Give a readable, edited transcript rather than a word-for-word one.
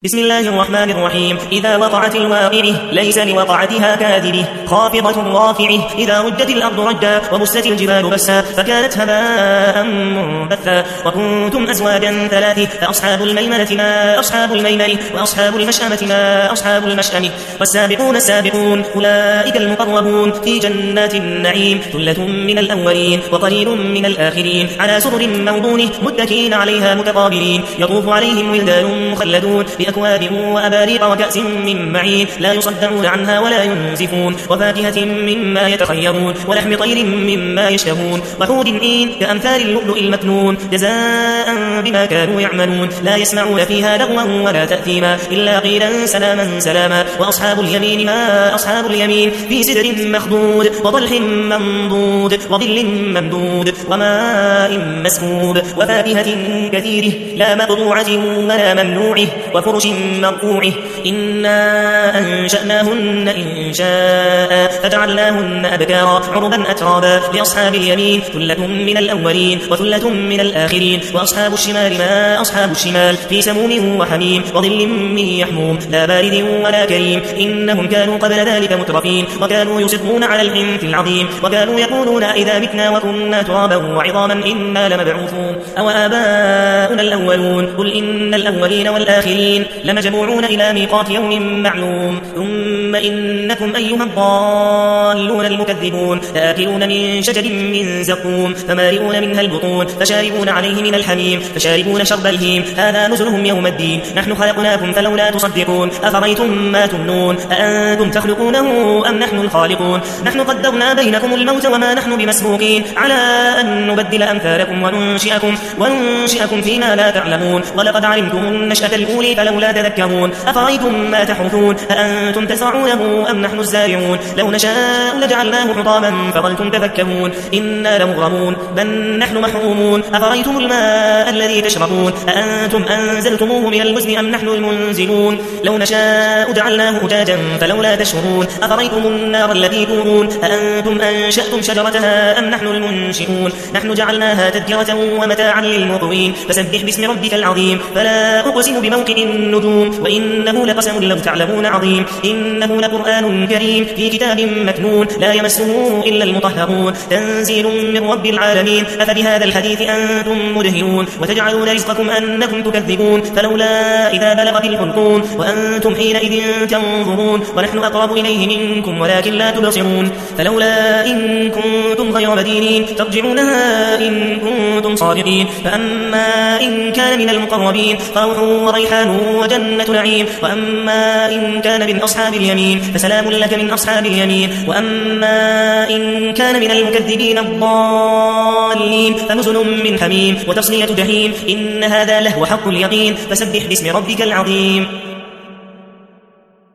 بسم الله الرحمن الرحيم. إذا وقعت الواقعة ليس لوقعتها كاذبة خافضة رافعة. إذا رجت الأرض رجا وبست الجبال بسا فكانت هباء منبثا. وكنتم أزواجا ثلاثة فأصحاب الميمنة ما أصحاب الميمنة وأصحاب المشأمة ما أصحاب المشأمة. والسابقون السابقون أولئك المقربون في جنات النعيم. ثلة من الأولين وقليل من الآخرين على سرر موضونة متكئين عليها متقابلين. يطوف عليهم ولدان مخلدون بأكواب وأباريق وكأس من معين لا يصدعون عنها ولا ينزفون. وفاكهة مما يتخيرون ولحم طير مما يشتهون. وحور عين كأمثال اللؤلؤ المكنون جزاء بما كانوا يعملون. لا يسمعون فيها لغوا ولا تأثيما إلا قيلا سلاما سلاما. وأصحاب اليمين ما أصحاب اليمين في سدر مخضود وطلح منضود وظل ممدود وماء مسكوب. وفاكهة كثيره لا مقطوعة ولا ممنوعه وفرش مرفوعه. إنا أنشأناهن إنشاء فجعلناهن أبكارا عربا أترابا. لأصحاب اليمين ثلة من الأولين وثلة من الآخرين. وأصحاب الشمال ما أصحاب الشمال في سموم وحميم وظل من يحموم لا بارد ولا كريم. إنهم كانوا قبل ذلك مترفين وكانوا يصرون على الحنث العظيم. وكانوا يقولون إذا متنا وكنا ترابا وعظاما إنا لمبعوثون أو آباؤنا الأولون. قل إن الأولين والآخرين لمجموعون إلى ميقات يوم معلوم. ثم إنكم أيها الضالون المكذبون لآكلون من شجر من زقوم فمالئون منها البطون فشاربون عليه من الحميم فشاربون شرب الهيم. هذا نزلهم يوم الدين. نحن خلقناكم فلولا تصدقون. أفرأيتم ما تمنون أأنتم تخلقونه أم نحن الخالقون. نحن قدرنا بينكم الموت وما نحن بمسبوقين على أن نبدل أمثالكم وننشئكم فيما لا تعلمون. ولقد علمتم النشأة الأولى فلولا تذكرون. أفرأيتم ما تحرثون أأنتم تزرعونه أم نحن الزارعون. لو نشاء لجعلناه حطاما فظلتم تفكهون. إنا لمغرمون بل نحن محرومون. أفرأيتم الماء الذي تشربون أأنتم أنزلتموه من المزن أم نحن المنزلون. لو نشاء جعلناه أجاجا فلولا تشكرون. أفرأيتم النار التي تورون أأنتم أنشأتم شجرتها أم نحن المنشئون. نحن جعلناها تذكرة ومتاعا للمقوين. فسبح باسم ربك العظيم. فلا أقسم بموقع النجوم وإنه لقسم لو تعلمون عظيم. إنه لقرآن كريم في كتاب مكنون لا يمسه إلا المطهرون. تنزيل من رب العالمين. أفبهذا الحديث أنتم مدهنون وتجعلون رزقكم أنكم تكذبون. فلولا إذا بلغت الحلقون وأنتم حينئذ تنظرون. ونحن أقرب إليه منكم ولكن لا تبصرون. فلولا إن كنتم غير مدينين ترجعونها إن كنتم صادقين. فأما إن كان من المقربين فروح وريحان وجنة نعيم. وأما إن كان من أصحاب اليمين فسلام لك من أصحاب اليمين. وأما إن كان من المكذبين الضالين فنزل من حميم وتصلية جحيم. إن هذا لهو حق اليقين. فسبح باسم ربك العظيم.